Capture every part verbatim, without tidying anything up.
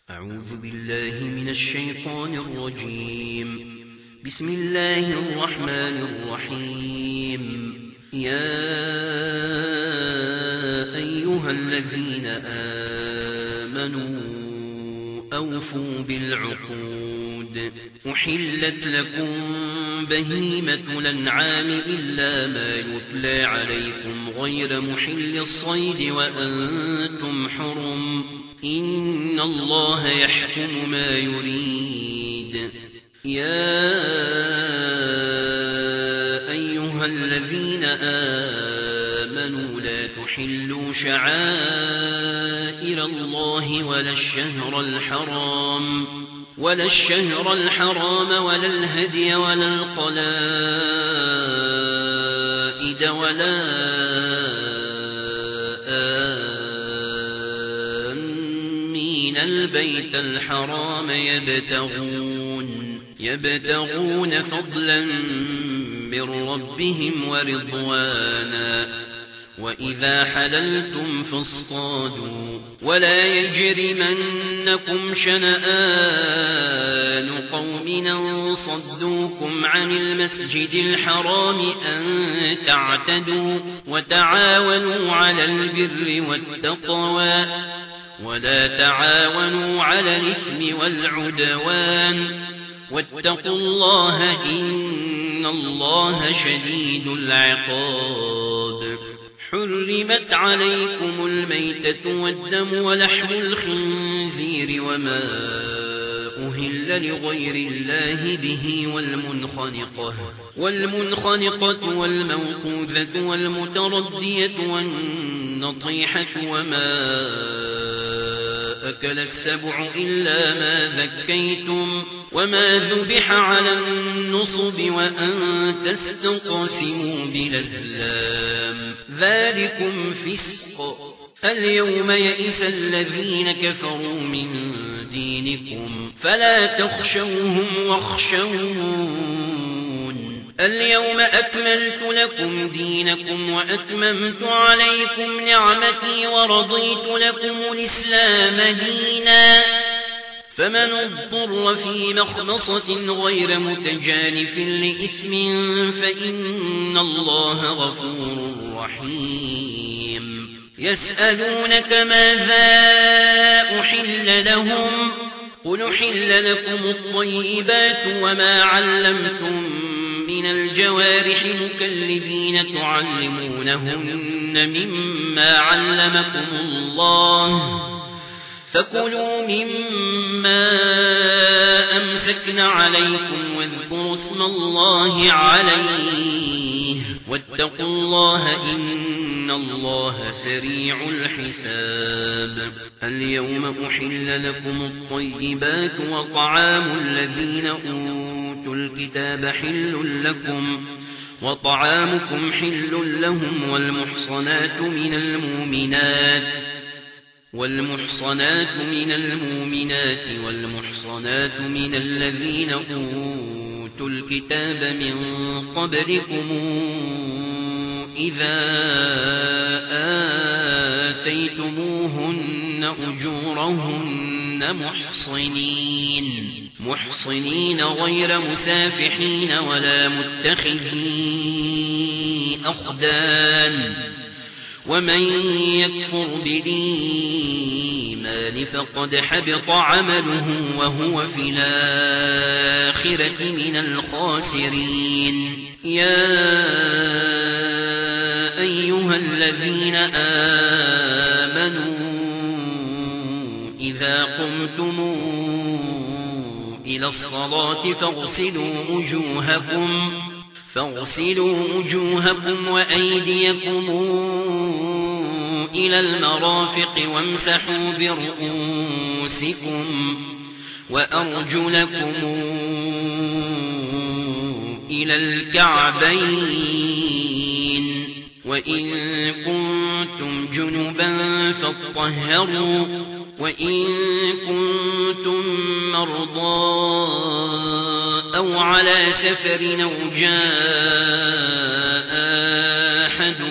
أعوذ بالله من الشيطان الرجيم. بسم الله الرحمن الرحيم. يا أيها الذين آمنوا أوفوا بالعقود. أحلت لكم بهيمة الأنعام إلا ما يتلى عليكم غير محل الصيد وأنتم حرم. إن الله يحكم ما يريد. يا أيها الذين آمنوا لا تحلوا شعائر الله ولا الشهر الحرام ولا الشهر الحرام ولا الهدي ولا القلائد ولا آمين البيت الحرام يبتغون يبتغون فضلا من ربهم ورضوانا. وإذا حللتم فاصطادوا ولا يجرمنكم شنآن قوم أن صدوكم عن المسجد الحرام أن تعتدوا. وتعاونوا على البر والتقوى ولا تعاونوا على الإثم والعدوان. واتقوا الله إن الله شديد العقاب. حرمت عليكم الميتة والدم ولحم الخنزير وما أهل لغير الله به والمنخنقة والمنخنقة والموقوذة والمتردية والنطيحة وما أكل السبع إلا ما ذكيتم وما ذبح على النصب وأن تستقسموا بالأزلام ذلكم فسق. اليوم يئس الذين كفروا من دينكم فلا تخشوهم واخشون. اليوم أكملت لكم دينكم وأتممت عليكم نعمتي ورضيت لكم الإسلام دينا. فمن اضطر في مخمصة غير متجانف لإثم فإن الله غفور رحيم. يسألونك ماذا أحل لهم قل أحل لكم الطيبات وما علمتم من الجوارح مكلبين تعلمونهن مما علمكم الله فكلوا مما أمسكن عليكم واذكروا اسم الله عليه واتقوا الله إن الله سريع الحساب. اليوم أحل لكم الطيبات وطعام الذين أوتوا الكتاب حل لكم وطعامكم حل لهم والمحصنات من المؤمنات والمحصنات من المؤمنات والمحصنات من الذين أوتوا الكتاب من قبلكم إذا آتيتموهن أجورهن محصنين محصنين غير مسافحين ولا متخذي أخدان. ومن يكفر بالإيمان فقد حبط عمله وهو في الآخرة من الخاسرين. يا أيها الذين آمنوا إذا قمتم إلى الصلاة فاغسلوا وجوهكم فاغسلوا وجوهكم وأيديكم إلى المرافق وامسحوا برؤوسكم وأرجلكم إلى الكعبين وإن كنتم جنبا فاطهروا وإن كنتم مرضى أو على سفر أو جاء أحد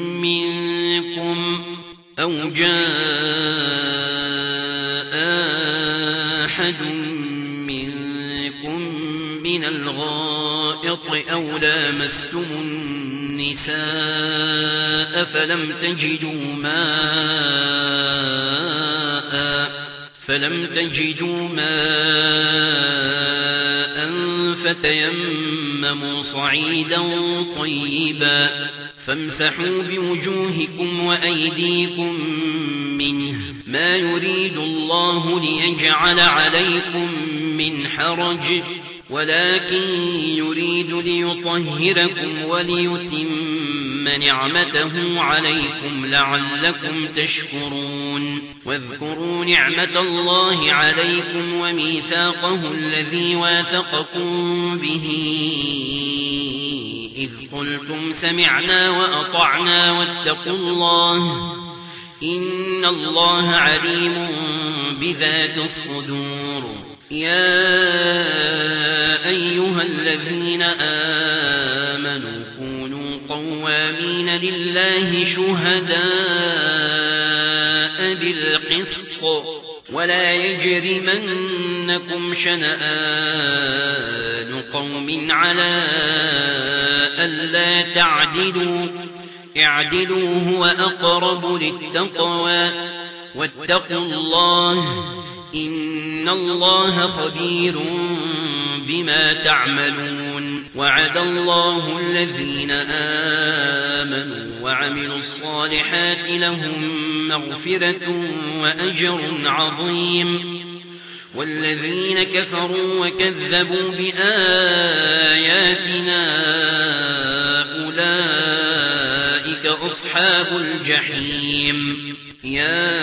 منكم أو جاء أحد منكم من الغائط أو لامستم النساء فلم تجدوا ماء فلم تجدوا ماء فتيمموا صعيدا طيبا فامسحوا بوجوهكم وأيديكم منه ما يريد الله ليجعل عليكم من حرج ولكن يريد ليطهركم وليتم نعمته عليكم لعلكم تشكرون واذكروا نعمة الله عليكم وميثاقه الذي واثقكم به إذ قلتم سمعنا وأطعنا واتقوا الله إن الله عليم بذات الصدور يا أيها الذين آمنوا كونوا قوامين لله شهداء بالقسط ولا يجرمنكم شنآن قوم على ألا تعدلوا اعدلوا هو أقرب للتقوى واتقوا الله إن الله خبير بما تعملون وعد الله الذين آمنوا وعملوا الصالحات لهم مغفرة وأجر عظيم والذين كفروا وكذبوا بآياتنا أولئك أصحاب الجحيم يا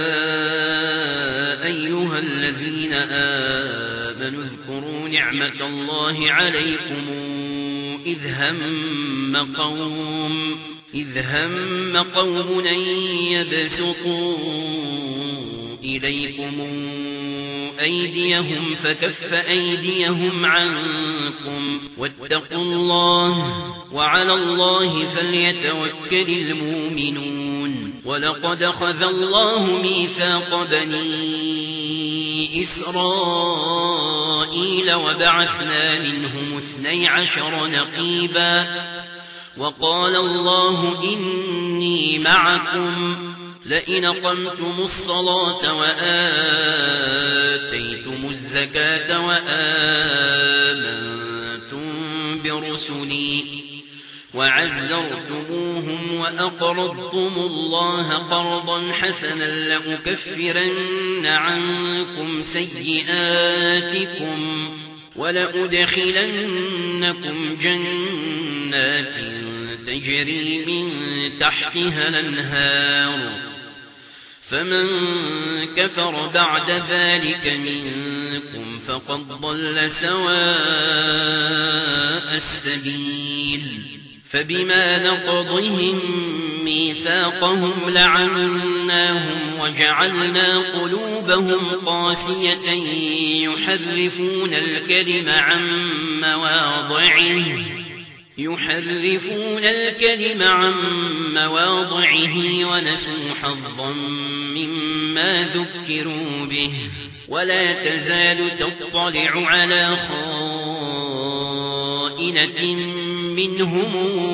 أيها الذين آمنوا اذكروا نعمة الله عليكم إذ هم قوم إذ هم قوم أن يبسطوا إليكم أيديهم فكف أيديهم عنكم واتقوا الله وعلى الله فليتوكل المؤمنون ولقد أخذ الله ميثاق بني إسرائيل وبعثنا منهم اثني عشر نقيبا وقال الله إني معكم لئن أقمتم الصلاة وآتيتم الزكاة وآمنتم برسلي وعزرتموهم وأقرضتم الله قرضا حسنا لأكفرن عنكم سيئاتكم ولأدخلنكم جنات تجري من تحتها الأنهار فمن كفر بعد ذلك منكم فقد ضل سواء السبيل فبما نقضهم ميثاقهم لعناهم وجعلنا قلوبهم قاسية يحرفون الكلم عن مواضعه يحرفون الكلم عن مواضعه ونسوا حظا مما ذكروا به ولا تزال تطلع على خائنة منهم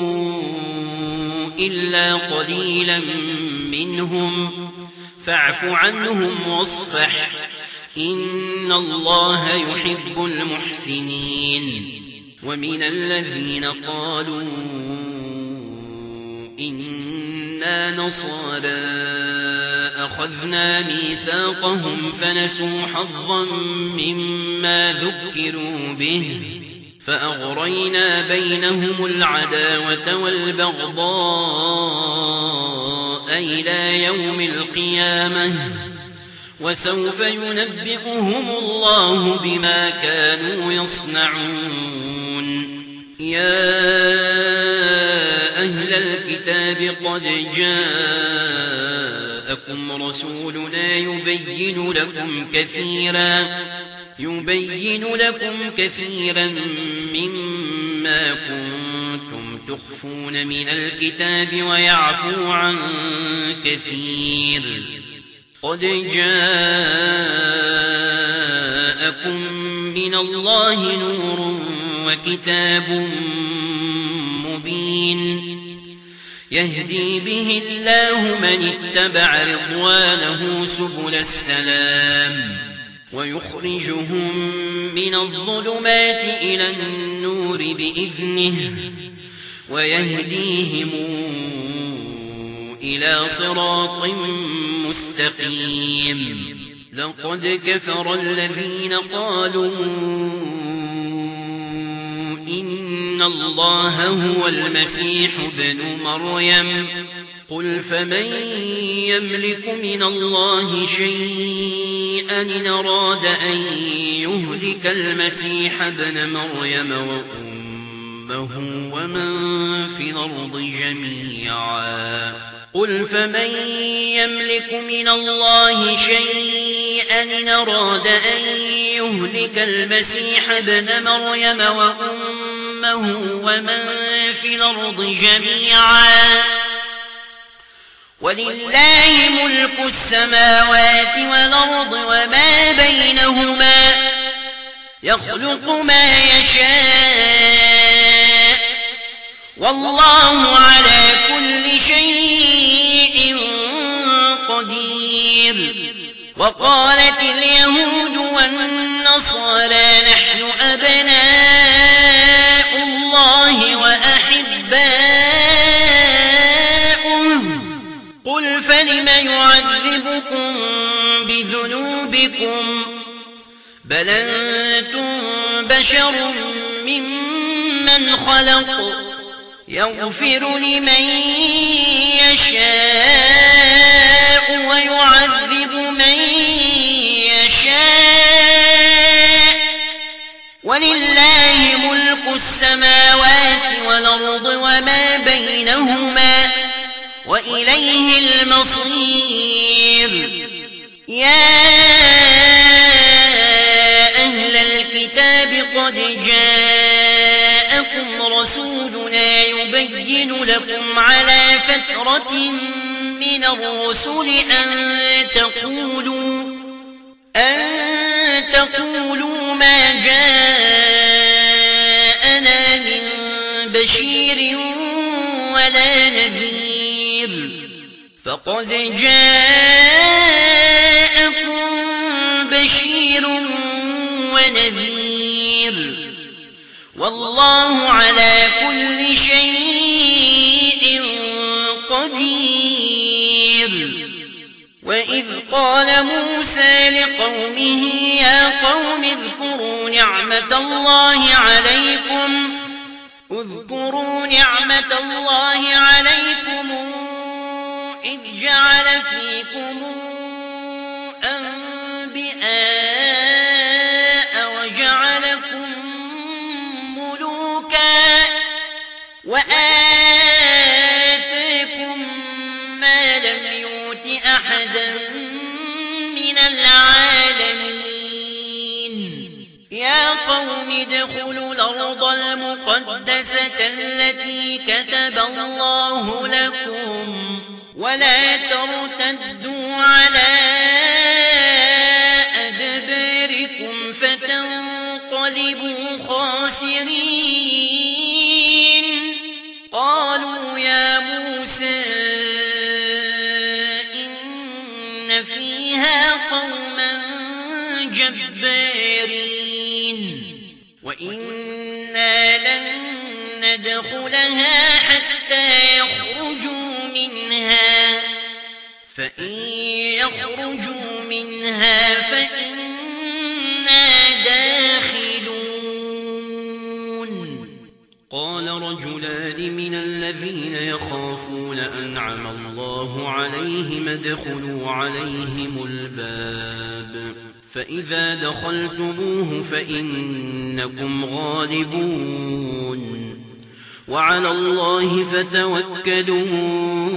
إلا قليلا منهم فاعف عنهم واصفح إن الله يحب المحسنين ومن الذين قالوا إنا نصارى أخذنا ميثاقهم فنسوا حظا مما ذكروا به فأغرينا بينهم العداوة والبغضاء إلى يوم القيامة وسوف ينبئهم الله بما كانوا يصنعون يا أهل الكتاب قد جاءكم رسولنا يبين لكم كثيرا يبين لكم كثيرا مما كنتم تخفون من الكتاب ويعفو عن كثير قد جاءكم الله نور وكتاب مبين يهدي به الله من اتبع رضوانه سبل السلام ويخرجهم من الظلمات إلى النور بإذنه ويهديهم إلى صراط مستقيم لقد كفر الذين قالوا إن الله هو المسيح ابن مريم قل فمن يملك من الله شيئا إن أراد أن يهلك المسيح ابن مريم وأمه ومن في الأرض جميعا قل فمن يملك من الله شيئا إن أراد أن يهلك المسيح ابن مريم وأمه ومن في الأرض جميعا ولله ملك السماوات والأرض وما بينهما يخلق ما يشاء والله على كل شيء قدير وقالت اليهود والنصارى نحن أبناء الله وأحباؤه قل فلم يعذبكم بذنوبكم بل أنتم بشر ممن خلق يغفر لمن يشاء ويعذب من يشاء ولله ملك السماوات والأرض وما بينهما وإليه المصير يا أهل الكتاب قد جاءكم رسولنا يبين لكم على فترة من الرسل أن تقولوا أن تقولوا ما جاءنا من بشير ولا نذير فقد جاءكم بشير ونذير والله على كل شيء قدير وإذ قال موسى لقومه يا قوم اذكروا نعمة الله عليكم اذكروا نعمة الله عليكم إذ جعل فيكم أنبياء وجعلكم ملوكا وآتاكم ما لم يؤت أحدا من العالمين يا قوم ادخلوا الأرض المقدسة التي كتب الله لكم ولا ترتدوا على أدباركم فتنقلبوا خاسرين قالوا يا موسى إن فيها قوما جبارين وإنا لن ندخلها حتى يخرجوا منها فإن يخرجوا منها فإنا داخلون قال رجلان من الذين يخافون أنعم الله عليهم ادخلوا عليهم الباب فإذا دخلتموه فإنكم غالبون وعلى الله فتوكلوا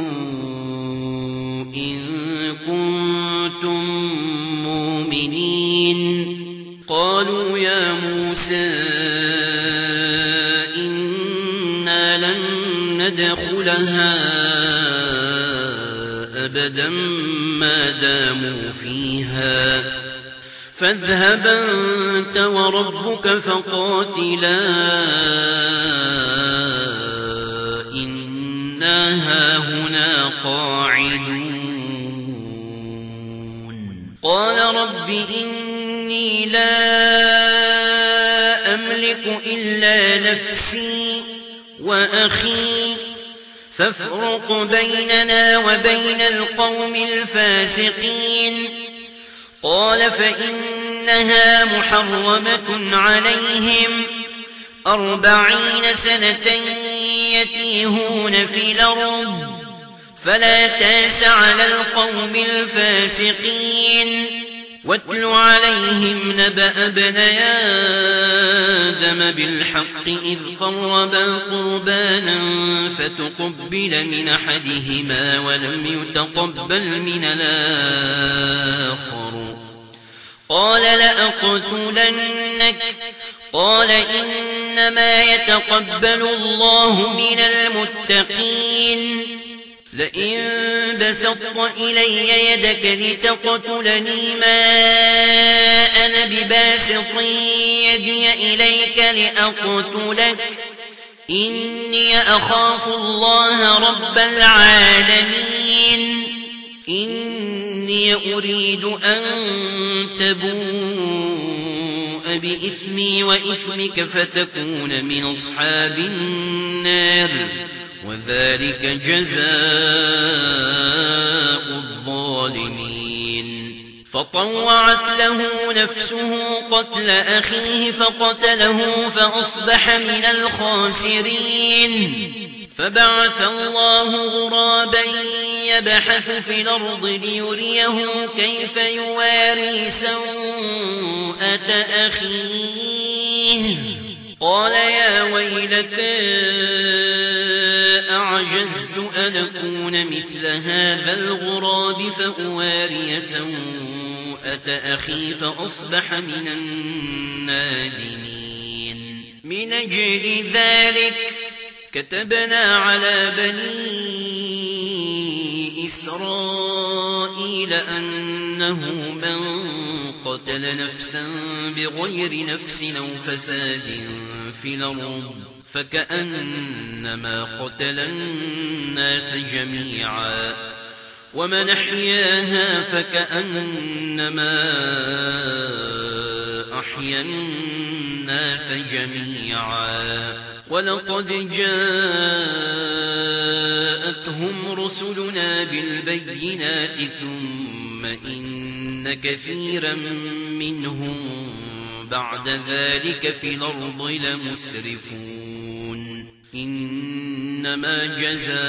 إن كنتم مؤمنين قالوا يا موسى إنا لن ندخلها أبدا ما داموا فيها فاذهب أنت وربك فقاتلا إنا هاهنا قاعدون قال رب إني لا أملك إلا نفسي وأخي فافرق بيننا وبين القوم الفاسقين قال فإنها محرمة عليهم أربعين سنة يتيهون في الأرض فلا تاس على القوم الفاسقين واتل عليهم نبأ ابني آدم بالحق إذ قربا قربانا فتقبل من أحدهما ولم يتقبل من الآخر قال لأقتلنك قال إنما يتقبل الله من المتقين لئن بسطت إلي يدك لتقتلني ما أنا بباسط يدي إليك لأقتلك إني أخاف الله رب العالمين إني أريد أن تبوء بإثمي وإثمك فتكون من أصحاب النار وذلك جزاء الظالمين فطوعت له نفسه قتل أخيه فقتله فأصبح من الخاسرين فبعث الله غرابا يبحث في الأرض ليريه كيف يواري سوءة أخيه قال يا ويلتى أعجزت أن أكون مثل هذا الغراب فأواري سوءة أخي فأصبح من النادمين من أجل ذلك كتبنا على بني إسرائيل أنه من قتل نفسا بغير نفس أو فساد في الأرض فكأنما قتل الناس جميعا ومن أحياها فكأنما أحيا الناس جميعا ولقد جاءتهم رسلنا بالبينات ثم إن كثيرا منهم بعد ذلك في الأرض لمسرفون إنما جزاء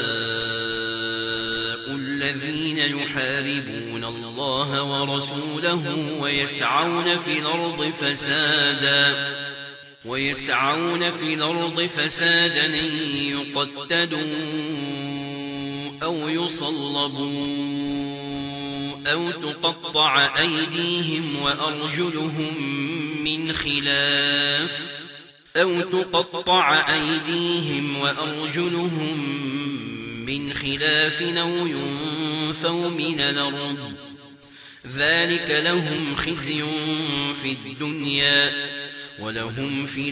الذين يحاربون الله ورسوله ويسعون في الأرض فسادا ويسعون في الأرض فسادا أن يقتلوا أو يصلبوا أو تقطع أيديهم وأرجلهم من خلاف أو تقطع أيديهم وأرجلهم من خلاف أو ينفوا من الأرض ذلك لهم خزي في الدنيا ولهم في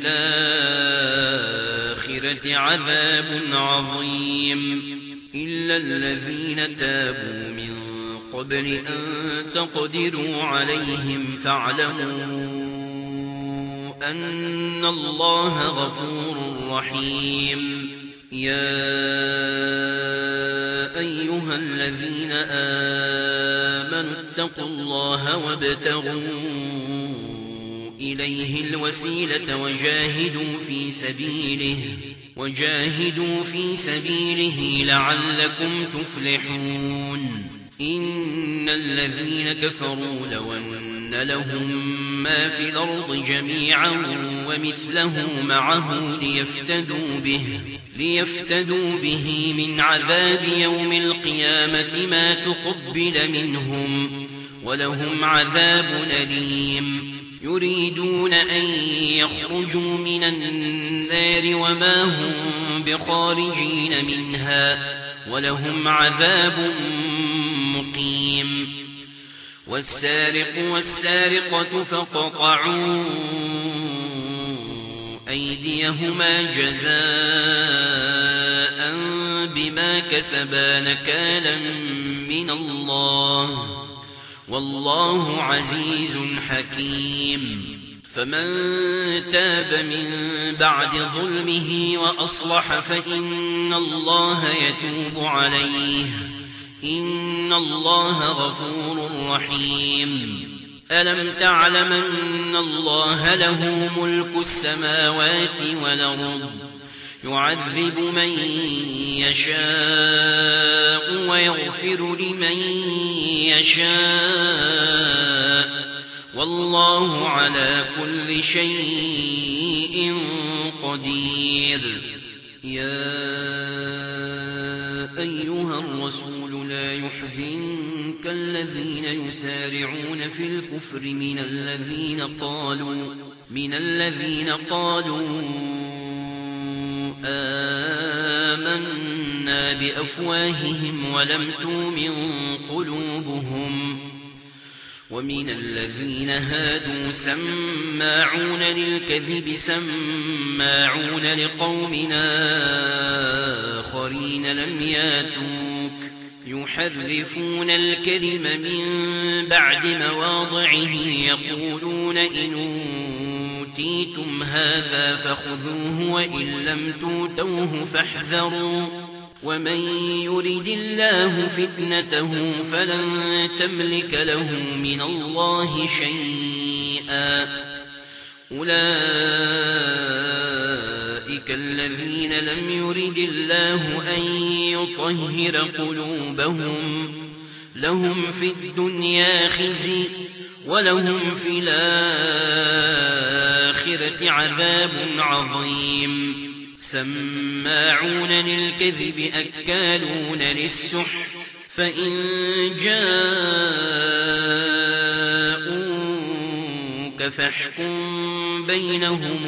الآخرة عذاب عظيم إلا الذين تابوا من قبل أن تقدروا عليهم فاعلموا أن الله غفور رحيم يا أيها الذين آمنوا اتقوا الله وابتغوا إليه الوسيلة وجاهدوا في سبيله وجاهدوا في سبيله لعلكم تفلحون إن الذين كفروا لو أن لهم ما في الأرض جميعا ومثله معه ليفتدوا به ليفتدوا به من عذاب يوم القيامة ما تقبل منهم ولهم عذاب أليم يريدون أن يخرجوا من النار وما هم بخارجين منها ولهم عذاب مقيم والسارق والسارقة فاقطعوا أيديهما جزاء بما كسبا نكالا من الله والله عزيز حكيم. فمن تاب من بعد ظلمه وأصلح فإن الله يتوب عليه إن الله غفور رحيم. ألم تعلم أن الله له ملك السماوات والأرض يعذب من يشاء ويغفر لمن يشاء والله على كل شيء قدير. يا أيها الرسول لا يحزنك الذين يسارعون في الكفر من الذين قالوا من الذين قالوا آمنا بأفواههم ولم تؤمن قلوبهم ومن الذين هادوا سماعون للكذب سماعون لقوم آخرين لم ياتوك يحرفون الكلم من بعد مواضعه يقولون إن أوتيتم هذا فخذوه وإن لم تؤتوه فاحذروا ومن يرد الله فتنته فلن تملك له من الله شيئا. أولئك الذين لم يرد الله أن يطهر قلوبهم لهم في الدنيا خزي ولهم في الآخرة عذاب عظيم. سماعون للكذب أكالون للسحت فإن جاءوك فاحكم بينهم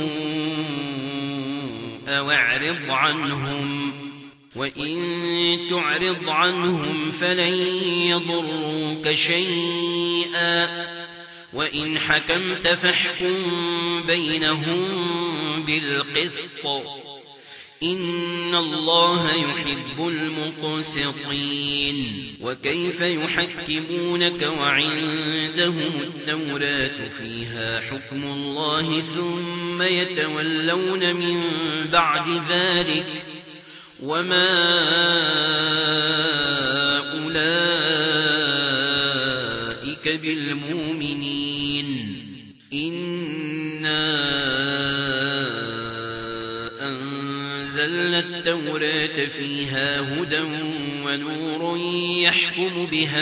أو اعرض عنهم وإن تعرض عنهم فلن يضروك شيئا وإن حكمت فاحكم بينهم بالقسط إن الله يحب المقسطين. وكيف يحكمونك وعندهم التوراة فيها حكم الله ثم يتولون من بعد ذلك وما أولئك بالمؤمنين. إنا أنزلنا التوراة فيها هدى ونور يحكم بها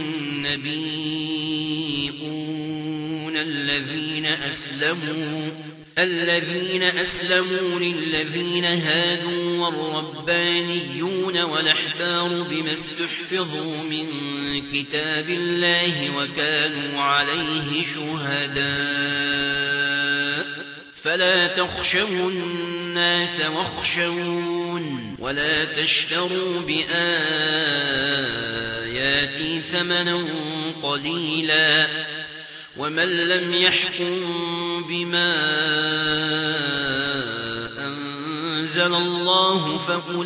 النبيون الذين أسلموا الذين أسلموا للذين هادوا والربانيون والأحبار بما استحفظوا من كتاب الله وكانوا عليه شهداء فلا تخشوا الناس واخشون ولا تشتروا بآياتي ثمنا قليلا ومن لم يحكم بما أنزل الله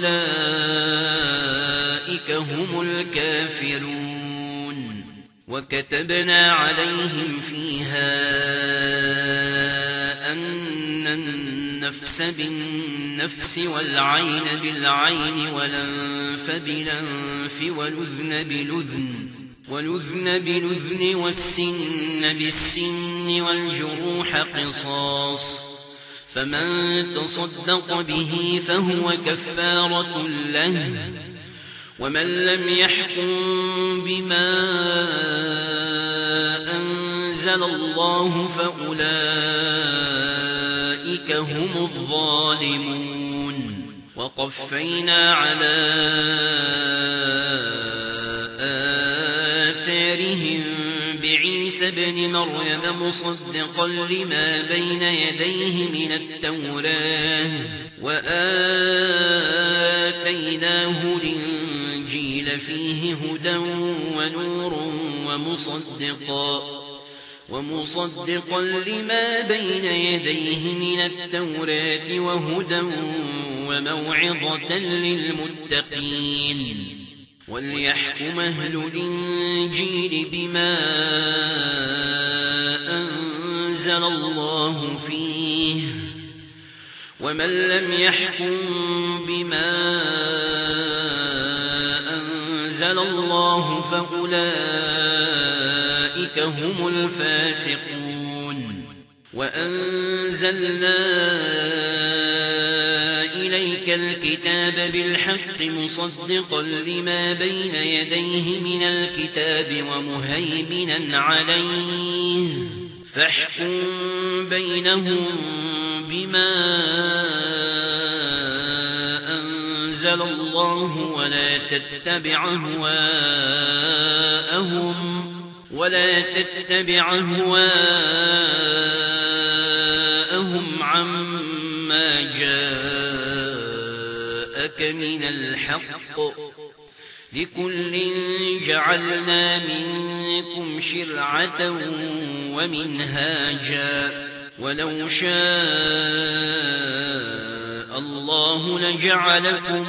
فأولئك هم الكافرون. وكتبنا عليهم فيها أن النفس بالنفس والعين بالعين والأنف بالأنف والأذن بالأذن والأذن بالأذن والسن بالسن والجروح قصاص فمن تصدق به فهو كفارة له ومن لم يحكم بما أنزل الله فأولئك هم الظالمون. وقفينا على آثارهم بعيسى ابن مريم مصدقا لما بين يديه من التوراة وآتيناه الإنجيل فيه هدى ونور ومصدقا ومصدقا لما بين يديه من التوراة وهدى وموعظة للمتقين وليحكم أهل الإنجيل بما أنزل الله فيه ومن لم يحكم بما أنزل الله فأولئك هم الفاسقون وأنزلنا إليك الكتاب بالحق مصدقا لما بين يديه من الكتاب ومهيمنا عليه فاحكم بينهم بما أنزل الله ولا تتبع أهواءهم ولا تتبع أهواءهم عما جاءك من الحق لكل جعلنا منكم شرعة ومنهاجا ولو شاء الله لجعلكم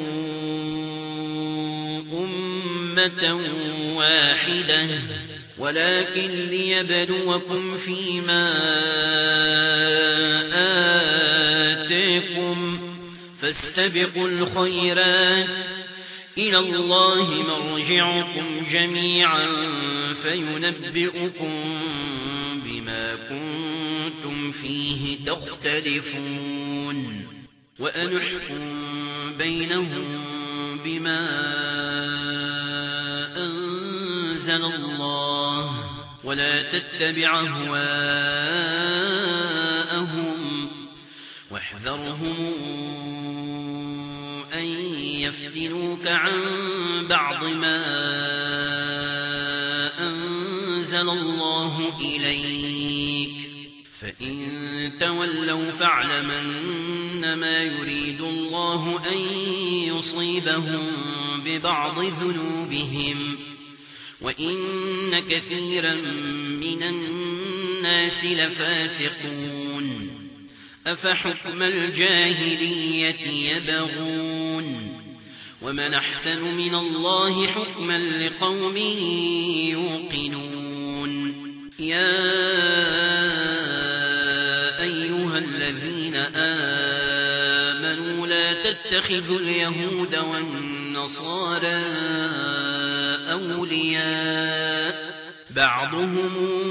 أمة واحدة ولكن ليبلوكم فيما آتاكم فاستبقوا الخيرات إلى الله مرجعكم جميعا فينبئكم بما كنتم فيه تختلفون وأن احكم بينهم بما أنزل الله ولا تتبع أهواءهم واحذرهم أن يفتنوك عن بعض ما أنزل الله إليك فإن تولوا فاعلم أنما يريد الله أن يصيبهم ببعض ذنوبهم وإن كثيرا من الناس لفاسقون أفحكم الجاهلية يبغون ومن أحسن من الله حكما لقوم يوقنون يا أيها الذين آمنوا لا تتخذوا اليهود والنصارى أولياء بعضهم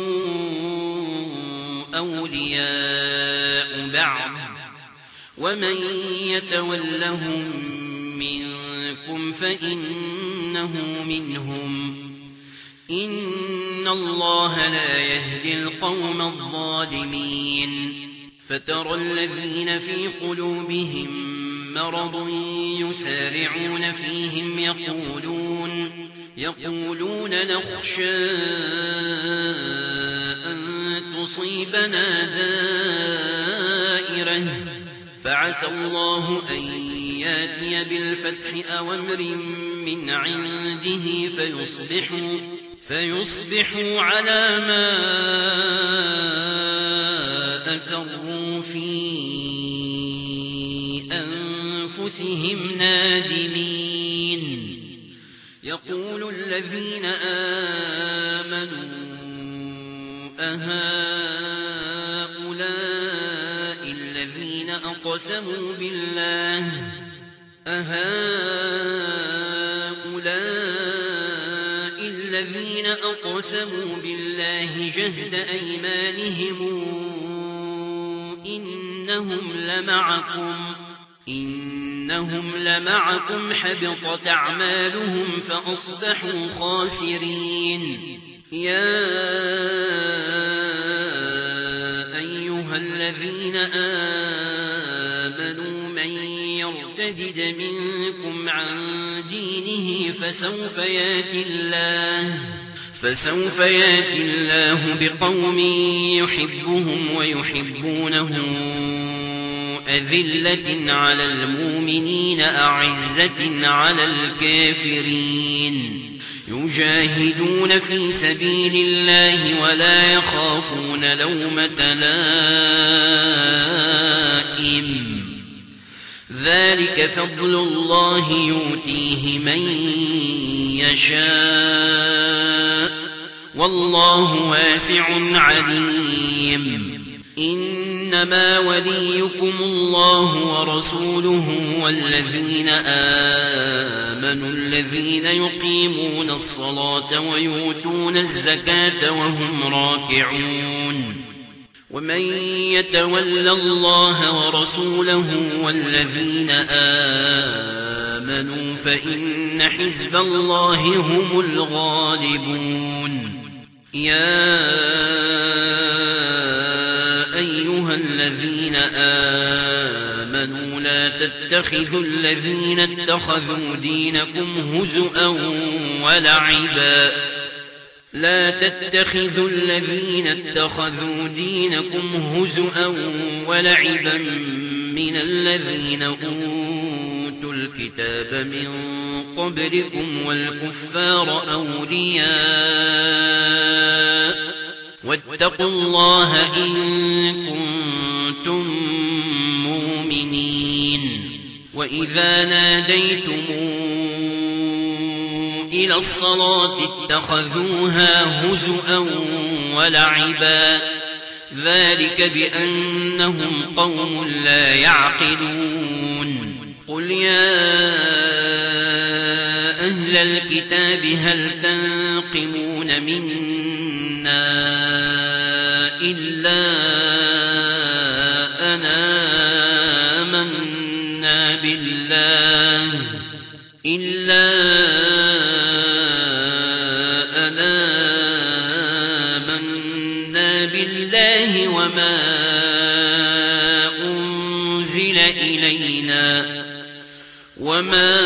أولياء بعض ومن يتولهم منكم فإنه منهم إن الله لا يهدي القوم الظالمين فترى الذين في قلوبهم مرض يسارعون فيهم يقولون يقولون نخشى أن تصيبنا دائرة فعسى الله أن ياتي بالفتح أو أمر من عنده فيصبحوا, فيصبحوا على ما أسروا في أنفسهم نادمين يقول الذين آمنوا أهؤلاء الذين أقسموا بالله أهؤلاء الذين أقسموا بالله جهد أيمانهم إنهم لمعكم إنهم لمعكم حبطت أعمالهم فأصبحوا خاسرين يا أيها الذين آمنوا من يرتد منكم عن دينه فسوف يأتي الله فسوف يأتي الله بقوم يحبهم ويحبونه أذلة على المؤمنين أعزة على الكافرين يجاهدون في سبيل الله ولا يخافون لومة لائم ذلك فضل الله يؤتيه من يشاء والله واسع عليم إنما وليكم الله ورسوله والذين آمنوا الذين يقيمون الصلاة ويؤتون الزكاة وهم راكعون ومن يتول الله ورسوله والذين آمنوا فإن حزب الله هم الغالبون يا أيها الذين آمنوا لا تتخذوا الذين اتخذوا دينكم هزؤا ولعبا لا تتخذوا الذين اتخذوا دينكم هزؤا ولعبا من الذين أوتوا الكتاب من قبلكم والكفار أولياء واتقوا الله إن كنتم مؤمنين وإذا ناديتم إلى الصلاة اتخذوها هزؤا ولعبا ذلك بأنهم قوم لا يعقلون قل يا أهل الكتاب هل تنقمون منا إلا أنا آمنا بالله إلا أنا آمنا بالله وما أنزل إلينا وما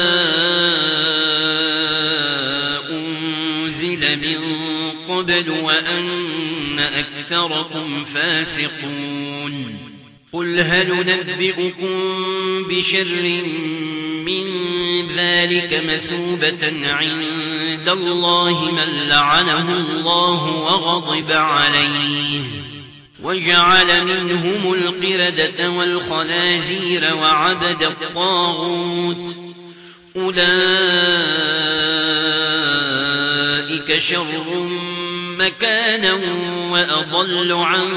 أنزل من قبل وأن أكثركم فاسقون قل هل ننبئكم بشر من ذلك مثوبة عند الله من لعنه الله وغضب عليه وجعل منهم القردة والخنازير وعبد الطاغوت أولئك شر مكانا وأضل عن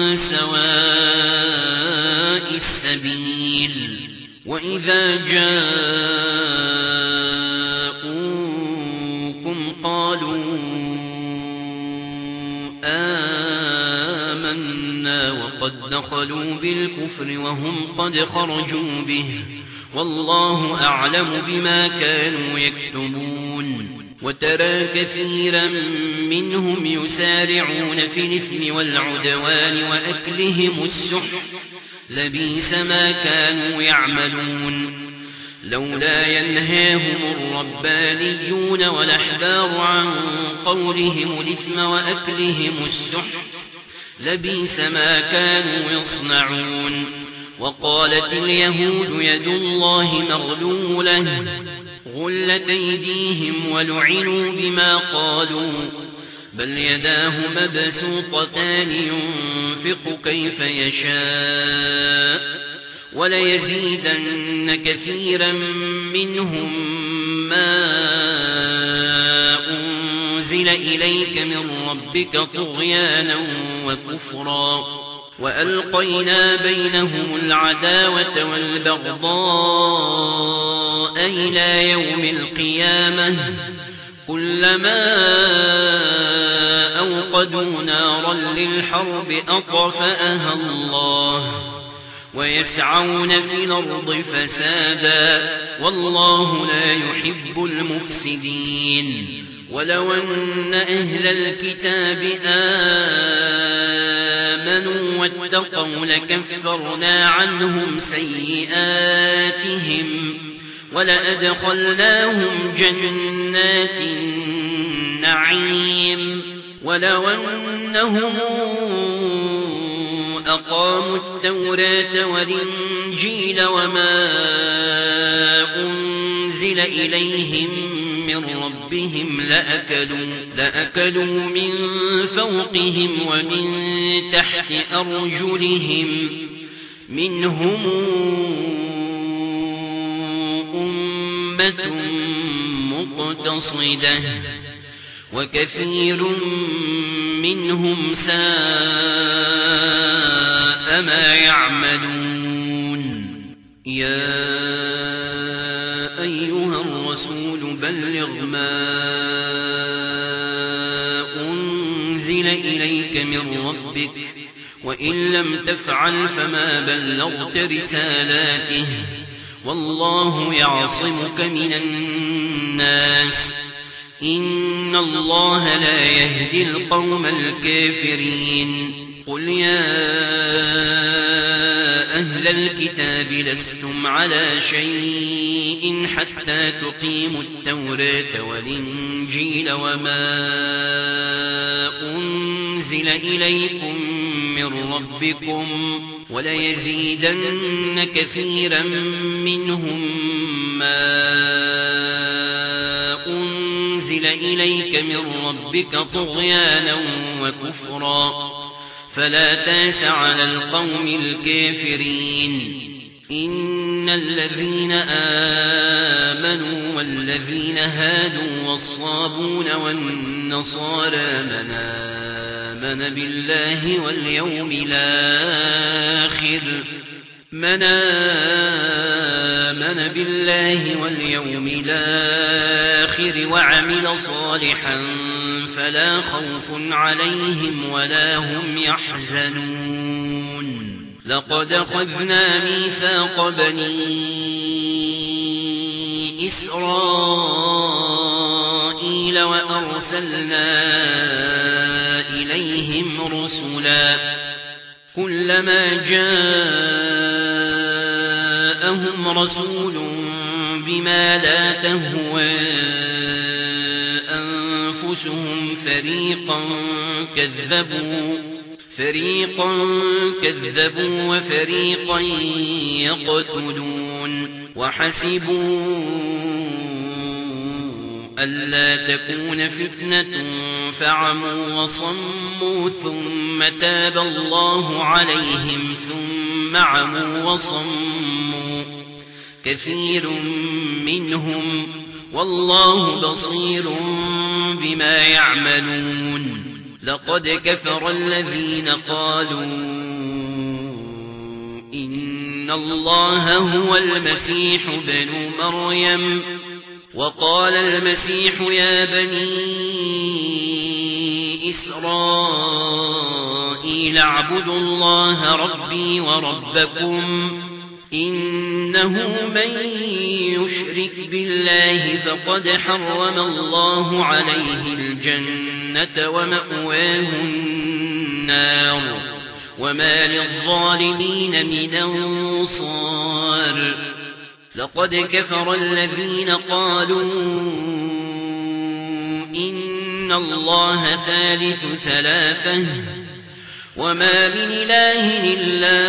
سواء السبيل وإذا جاءوكم قالوا آمنا وقد دخلوا بالكفر وهم قد خرجوا به والله أعلم بما كانوا يكتمون وترى كثيرا منهم يسارعون في الإثم والعدوان وأكلهم السحت لبئس ما كانوا يعملون لولا ينهاهم الربانيون والأحبار عن قولهم الإثم وأكلهم السحت لبئس ما كانوا يصنعون وقالت اليهود يد الله مغلولة غلت أيديهم ولعنوا بما قالوا بل يداه مبسوطتان ينفق كيف يشاء وليزيدن كثيرا منهم ما أنزل إليك من ربك طغيانا وكفرا وألقينا بينهم العداوة والبغضاء إلى يوم القيامة كلما أوقدوا نارا للحرب أطفأها الله ويسعون في الأرض فسادا والله لا يحب المفسدين ولو أن أهل الكتاب آمنوا واتقوا لكفرنا عنهم سيئاتهم ولأدخلناهم جنات النعيم ولو أنهم أقاموا التوراة والإنجيل وما أنزل إليهم من ربهم لأكلوا, لأكلوا من فوقهم ومن تحت أرجلهم منهم أمة مقتصدة وكثير منهم ساء ما يعملون. يا أيها الرسول بلغ ما أنزل إليك من ربك وإن لم تفعل فما بلغت رسالاته والله يعصمك من الناس إن الله لا يهدي القوم الكافرين. قل يا أهل الكتاب لستم على شيء حتى تقيموا التوراة والإنجيل وما أنزل إليكم من ربكم وليزيدن كثيرا منهم ما أنزل إليك من ربك طغيانا وكفرا فلا تأس على القوم الكافرين. إن الذين آمنوا والذين هادوا والصابون والنصارى من آمن بالله واليوم الآخر من آمن بالله واليوم الآخر وعمل صالحا فلا خوف عليهم ولا هم يحزنون. لقد أخذنا ميثاق بني إسرائيل وأرسلنا إليهم رسلا كلما جاءهم رسول بما لا تهوى أنفسهم فريقا كذبوا فريقا كذبوا وفريقا يقتلون. وحسبوا ألا تكون فتنة فعموا وصموا ثم تاب الله عليهم ثم عموا وصموا كثير منهم والله بصير بما يعملون. لقد كفر الذين قالوا إن الله هو المسيح ابن مريم وقال المسيح يا بني إسرائيل اعبدوا الله ربي وربكم إنه من يشرك بالله فقد حرم الله عليه الجنة ومأواه النار وما للظالمين من أنصار. لقد كفر الذين قالوا إن الله ثالث ثلاثة وما من إله إلا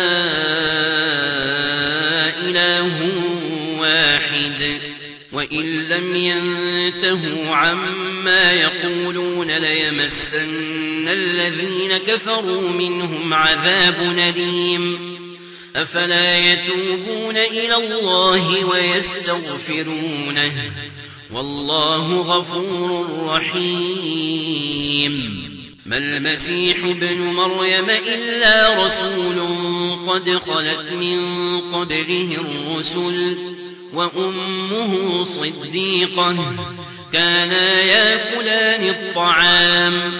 إله واحد وإن لم ينتهوا عما يقولون ليمسن الذين كفروا منهم عذاب أليم. أفلا يتوبون إلى الله ويستغفرونه والله غفور رحيم. ما المسيح ابن مريم إلا رسول قد خلت من قبله الرسل وأمه صديقة كانا يأكلان الطعام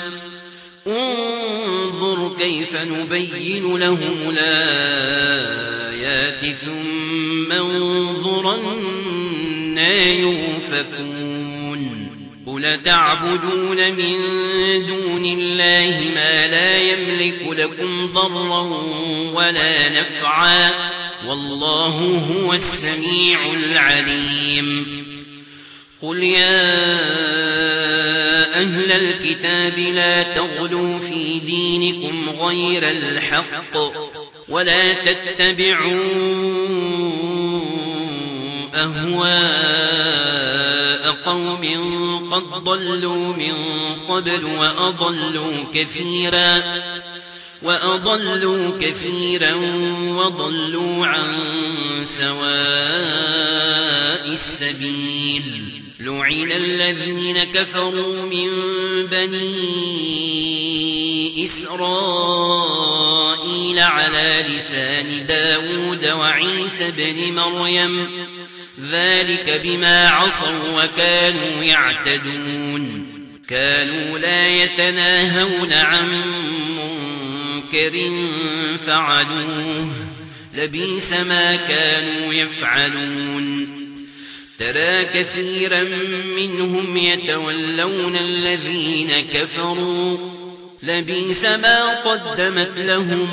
انظر كيف نبين لهم الآيات ثم انظر أنى يؤفكون. قل تعبدون من دون الله ما لا يملك لكم ضرا ولا نفعا والله هو السميع العليم. قل يا أهل الكتاب لا تغلوا في دينكم غير الحق ولا تتبعوا أهواء قوم قد ضلوا من قبل وأضلوا كثيرا وأضلوا كثيرا وضلوا عن سواء السبيل. لعن الذين كفروا من بني إسرائيل على لسان داود وعيسى بن مريم ذلك بما عصوا وكانوا يعتدون. كانوا لا يتناهون عن منكر فعلوه لبئس ما كانوا يفعلون. ترى كثيرا منهم يتولون الذين كفروا لبئس ما قدمت لهم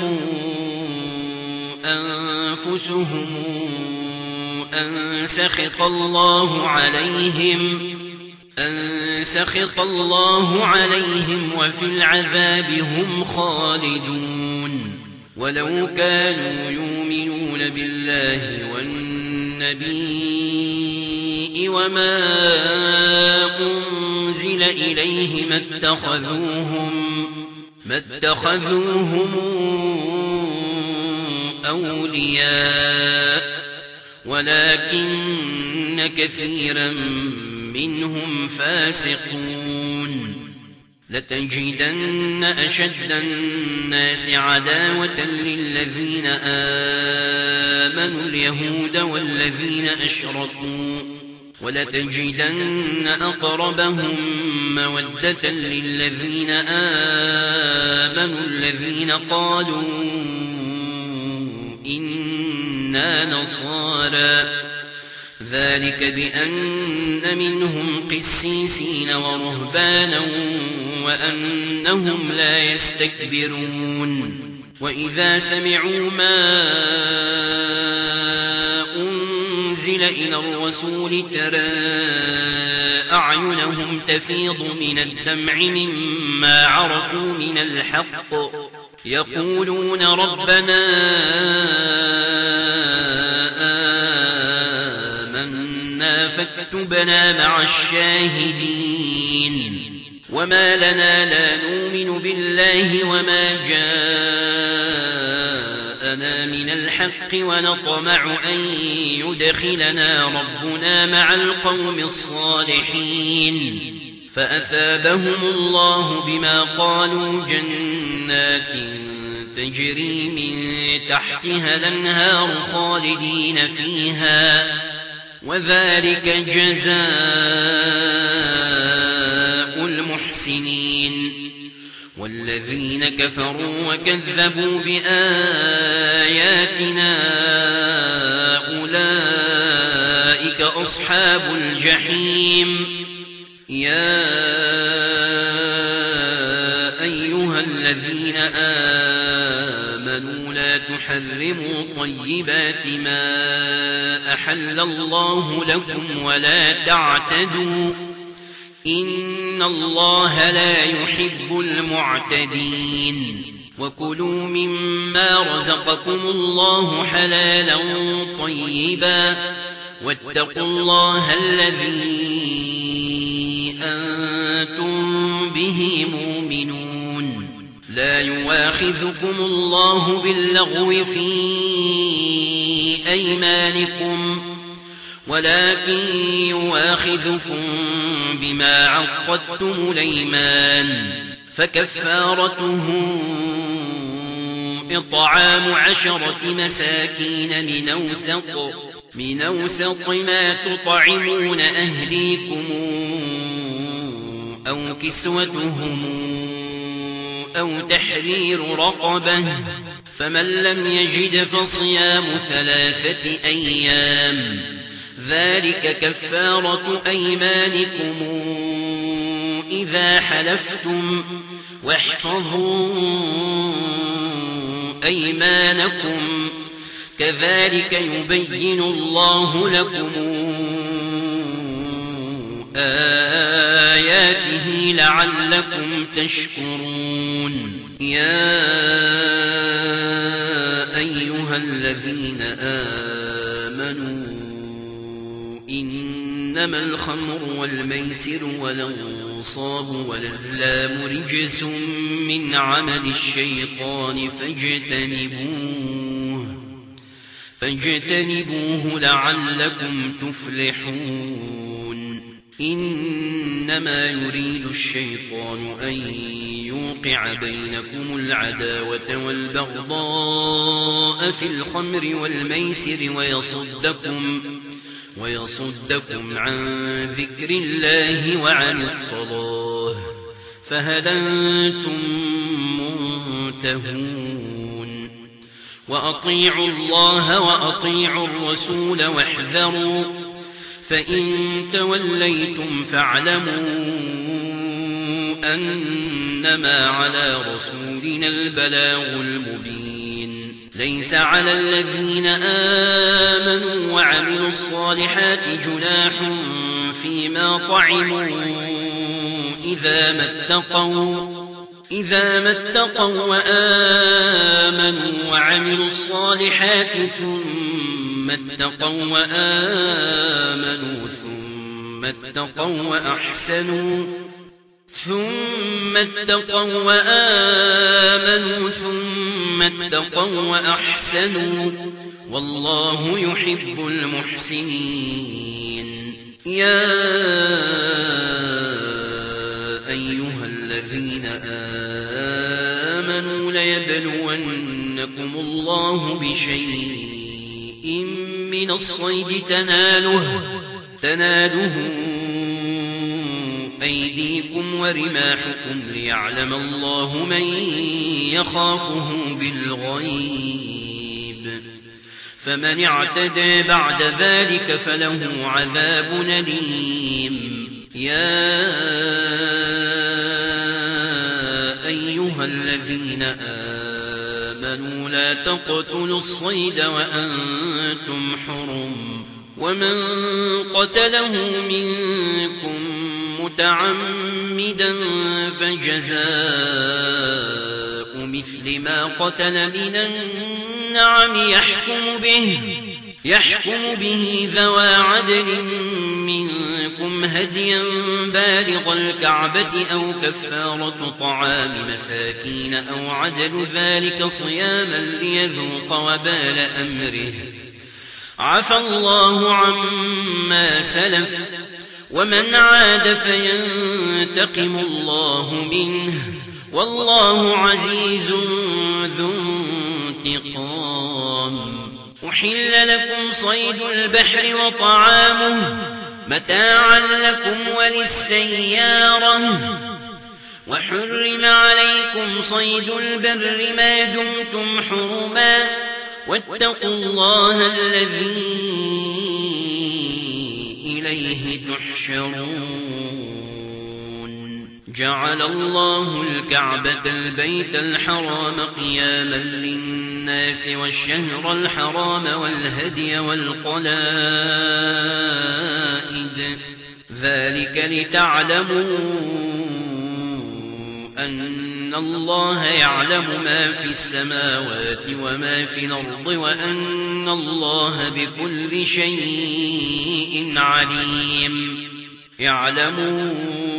أنفسهم أن سخط الله عليهم أن سخط الله عليهم وفي العذاب هم خالدون. ولو كانوا يؤمنون بالله والنبي وما أنزل إليه ما اتخذوهم ما اتخذوهم أولياء ولكن كثيرا منهم فاسقون. لتجدن أشد الناس عداوة للذين آمنوا اليهود والذين أشركوا ولتجدن أقربهم مودة للذين آمنوا الذين قالوا إنا نصارى ذلك بأن منهم قسيسين ورهبانا وأنهم لا يستكبرون. وإذا سمعوا ما أنزل إلى الرسول ترى أعينهم تفيض من الدمع مما عرفوا من الحق يقولون ربنا آمنا فاكتبنا مع الشاهدين. وما لنا لا نؤمن بالله وما جاءنا من الحق ونطمع أن يدخلنا ربنا مع القوم الصالحين. فأثابهم الله بما قالوا جنات تجري من تحتها الأنهار خالدين فيها وذلك جزاء المحسنين. والذين كفروا وكذبوا بآياتنا أولئك أصحاب الجحيم. يا أيها الذين آمنوا لا تحرموا طيبات ما أحل الله لكم ولا تعتدوا إن الله لا يحب المعتدين. وكلوا مما رزقكم الله حلالا طيبا واتقوا الله الذي أنتم به مؤمنون. لا يواخذكم الله باللغو في أيمانكم ولكن يواخذكم بما عقدتم الأيمان فكفارته إطعام عشرة مساكين من أوسط من أوسط ما تطعمون أهليكم أو كسوتهم أو تحرير رقبة فمن لم يجد فصيام ثلاثة أيام ذلك كفارة أيمانكم إذا حلفتم واحفظوا أيمانكم كذلك يبين الله لكم آياته لعلكم تشكرون. يا أيها الذين آمنوا إن إنما الخمر والميسر والأنصاب والأزلام رجس من عمل الشيطان فاجتنبوه فاجتنبوه لعلكم تفلحون إنما يريد الشيطان أن يوقع بينكم العداوة والبغضاء في الخمر والميسر ويصدكم ويصدكم عن ذكر الله وعن الصلاة فهل أنتم منتهون وأطيعوا الله وأطيعوا الرسول واحذروا فإن توليتم فاعلموا أنما على رسولنا البلاغ المبين ليس على الذين آمنوا وعملوا الصالحات جناح فيما طعموا إذا ما اتقوا إذا ما اتقوا وآمنوا وعملوا الصالحات ثم اتقوا وآمنوا ثم اتقوا وأحسنوا ثم اتقوا وآمنوا ثم اتقوا وأحسنوا والله يحب المحسنين يا أيها الذين آمنوا ليبلونكم الله بشيء من الصيد تناله تناله أيديكم ورماحكم ليعلم الله من يخافه بالغيب فمن اعتدى بعد ذلك فله عذاب أليم يا أيها الذين آمنوا لا تقتلوا الصيد وأنتم حرم ومن قتله منكم متعمدا فجزاء مثل ما قتل من النعم يحكم به يحكم به ذوى عدل منكم هديا بالغ الكعبة أو كفارة طعام مساكين أو عدل ذلك صياما ليذوق وبال أمره عفى الله عما سلف ومن عاد فينتقم الله منه والله عزيز ذو انتقام أحل لكم صيد البحر وطعامه متاعا لكم وللسيارة وحرم عليكم صيد البر ما دمتم حرما واتقوا الله الذي إليه تحشرون جعل الله الكعبة البيت الحرام قياما للناس والشهر الحرام والهدي والقلائد ذلك لتعلموا أن الله يعلم ما في السماوات وما في الأرض وأن الله بكل شيء عليم اعلموا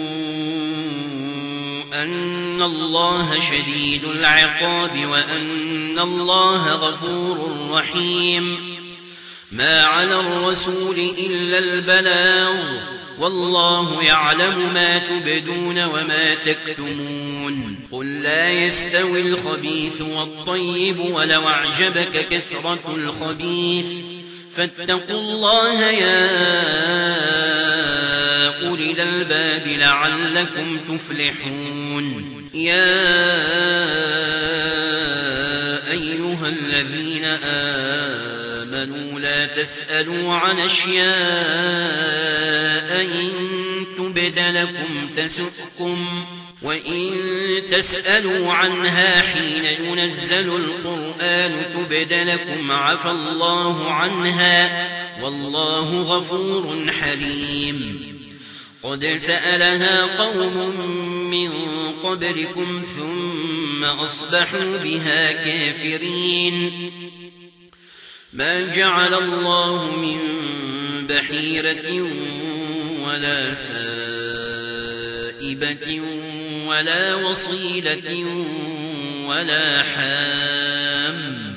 أن الله شديد العقاب وأن الله غفور رحيم ما على الرسول إلا البلاغ والله يعلم ما تبدون وما تكتمون قل لا يستوي الخبيث والطيب ولو أعجبك كثرة الخبيث فاتقوا الله يا أولي الألباب لعلكم تفلحون يا أيها الذين آمنوا لا تسألوا عن أشياء إن تبد لكم تسؤكم وإن تسألوا عنها حين ينزل القرآن تبد لكم عفى الله عنها والله غفور حليم قد سألها قوم من قبلكم ثم أصبحوا بها كافرين ما جعل الله من بحيرة ولا سائبة ولا وصيلة ولا حام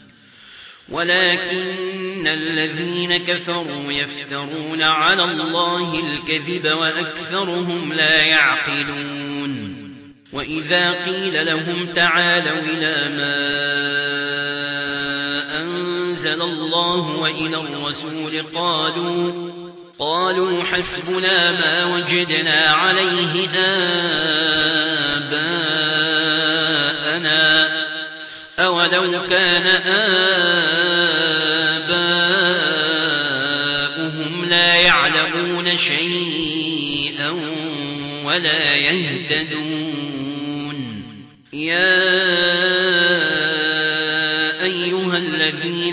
ولكن الذين كفروا يفترون على الله الكذب وأكثرهم لا يعقلون وإذا قيل لهم تعالوا إلى ما أنزل الله وإلى الرسول قالوا قالوا حسبنا ما وجدنا عليه آباءنا أولو كان آباؤهم لا يعلمون شيئا ولا يهتدون يا أيها الذين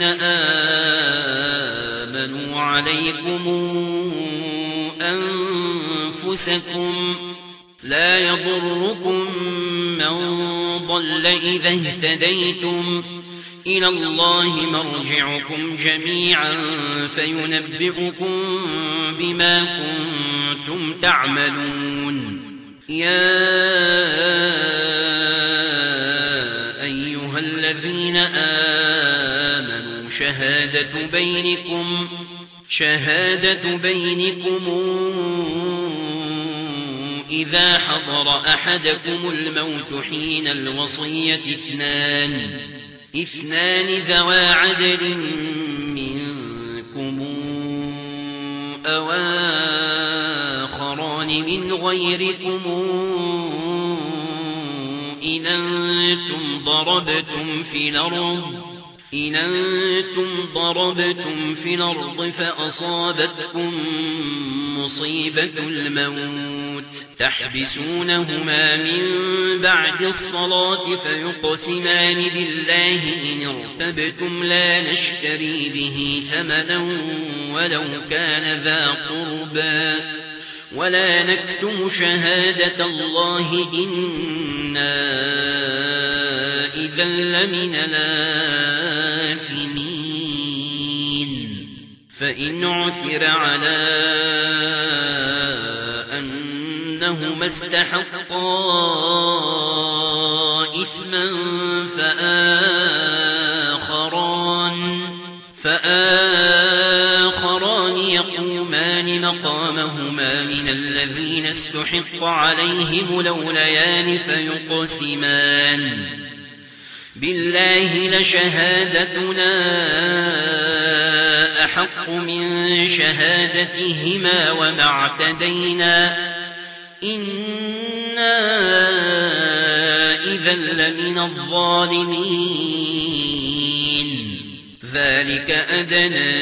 آمنوا عليكم أنفسكم لا يضركم من ضل إذا اهتديتم إلى الله مرجعكم جميعا فينبئكم بما كنتم تعملون يا أيها الذين آمنوا شهادة بينكم شهادة بينكم إذا حضر أحدكم الموت حين الوصية اثنان اثنان ذوى عدل منكم أو آخران من غيركم إن أنتم ضربتم في الأرض إن أنتم ضربتم في الأرض فأصابتكم مصيبة الموت تحبسونهما من بعد الصلاة فيقسمان بالله إن ارتبتم لا نشتري به ثمنا ولو كان ذا قربى ولا نكتم شهادة الله إنا إذا لمن الآثمين فإن عثر على أنهما استحقا إثما فآخران فآخران يقومان مقامهما من الذين استحق عليهم الأوليان فيقسمان بالله لشهادتنا أحق من شهادتهما وما اعتدينا إنا إذا لمن الظالمين ذلك أدنى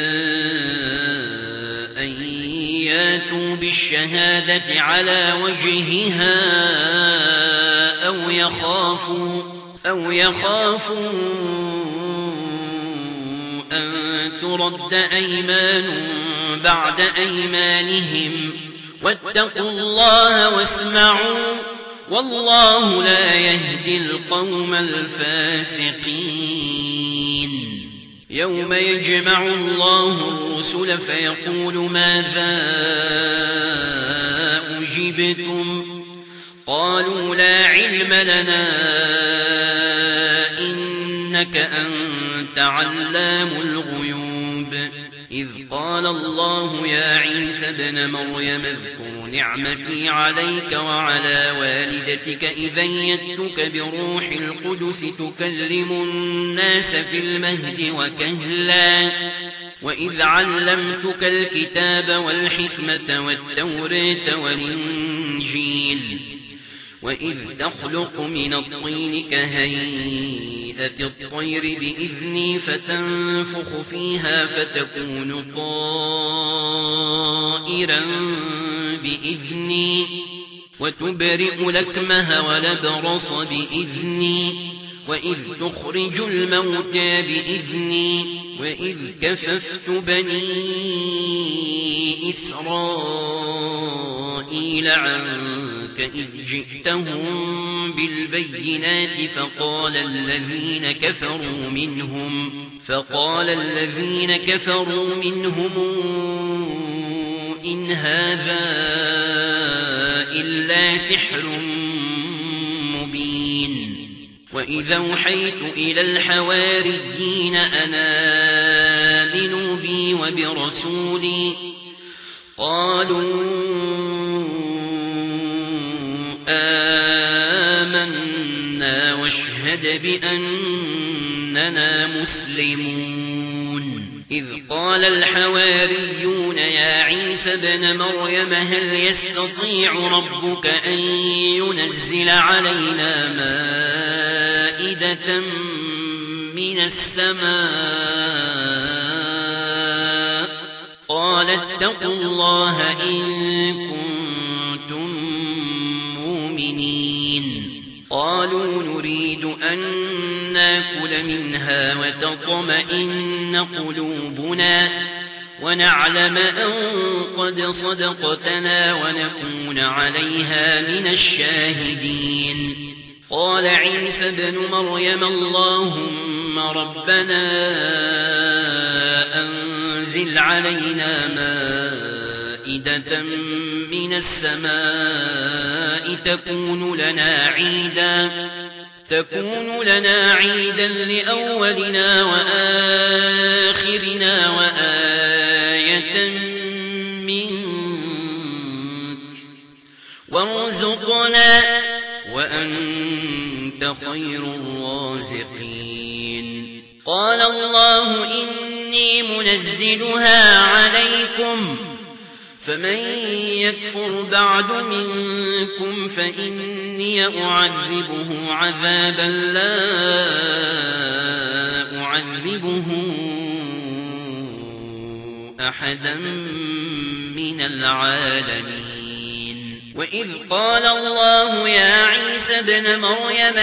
أن ياتوا بالشهادة على وجهها أو يخافوا أو يخافوا أن ترد أيمان بعد أيمانهم واتقوا الله واسمعوا والله لا يهدي القوم الفاسقين يوم يجمع الله الرسل فيقول ماذا أجبتم قالوا لا علم لنا إنك أنت علام الغيوب إذ قال الله يا عيسى ابن مريم اذكر نعمتي عليك وعلى والدتك إذ أيدتك بروح القدس تكلم الناس في المهد وكهلا وإذ علمتك الكتاب والحكمة والتوراة والإنجيل وإذ تخلق من الطين كهيئة الطير بإذني فتنفخ فيها فتكون طائرا بإذني وتبرئ الأكمه والأبرص بإذني وإذ تخرج الموتى بإذني وإذ كففت بني إسرائيل عنك إذ جئتهم بالبينات فقال الذين كفروا منهم فقال الذين كفروا منهم إن هذا إلا سحر مبين وإذا أوحيت إلى الحواريين أن آمنوا بي وبرسولي قالوا آمنا واشهد بأننا مسلمون إذ قال الحواريون يا عيسى ابن مريم هل يستطيع ربك أن ينزل علينا مائدة من السماء قال اتقوا الله إن كنتم مؤمنين قالوا نريد أن ناكل منها وتطمئن قلوبنا ونعلم أن قد صدقتنا ونكون عليها من الشاهدين قال عيسى ابن مريم اللهم ربنا أنزل علينا مائدة من السماء تكون لنا عيدا تكون لنا عيدا لأولنا وآخرنا وآية منك وارزقنا وأنت خير الرازقين قال الله إني منزلها عليكم فمن يكفر بعد منكم فإني أعذبه عذابا لا أعذبه أحدا من العالمين وإذ قال الله يا عيسى ابن مريم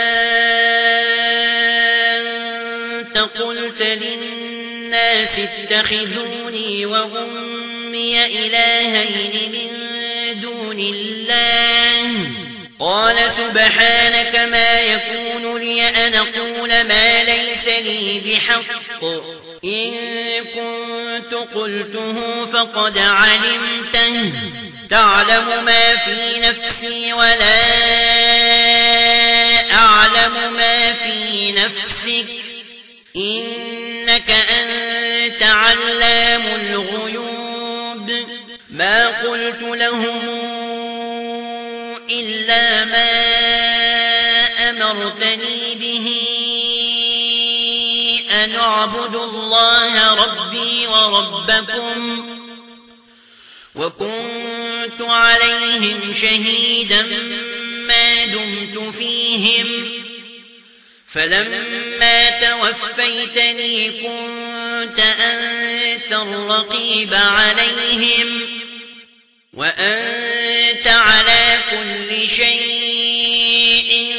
أنت قلت للناس اتخذوني وأمي إلهين من دون الله قال سبحانك ما يكون لي أن أقول ما ليس لي بحق إن كنت قلته فقد علمته تعلم ما في نفسي ولا أعلم ما في نفسك إنك أنت علام الغيوب ما قلت لهم إلا ما أمرتني به أن أعبدوا الله ربي وربكم وكنت عليهم شهيدا ما دمت فيهم فلما توفيتني كنت أنت الرقيب عليهم وأنت على كل شيء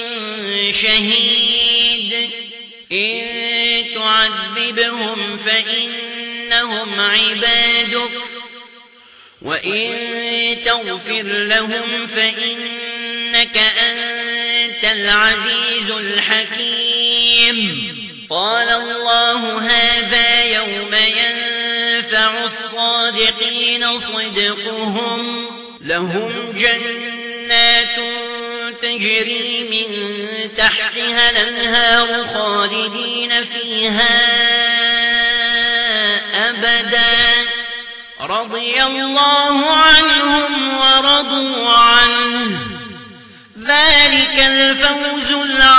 شهيد إن تعذبهم فإنهم عبادك وإن تغفر لهم فإنك أنت العزيز الحكيم قال الله هذا يوم ينفع الصادقين صدقهم لهم جنات تجري من تحتها الأنهار خالدين فيها أبدا رضي الله عنهم ورضوا عنه ذلك الفوز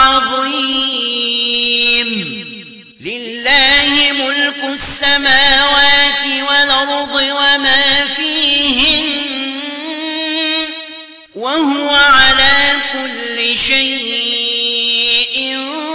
العظيم لله ملك السماوات والأرض وما فيهن وهو على كل شيء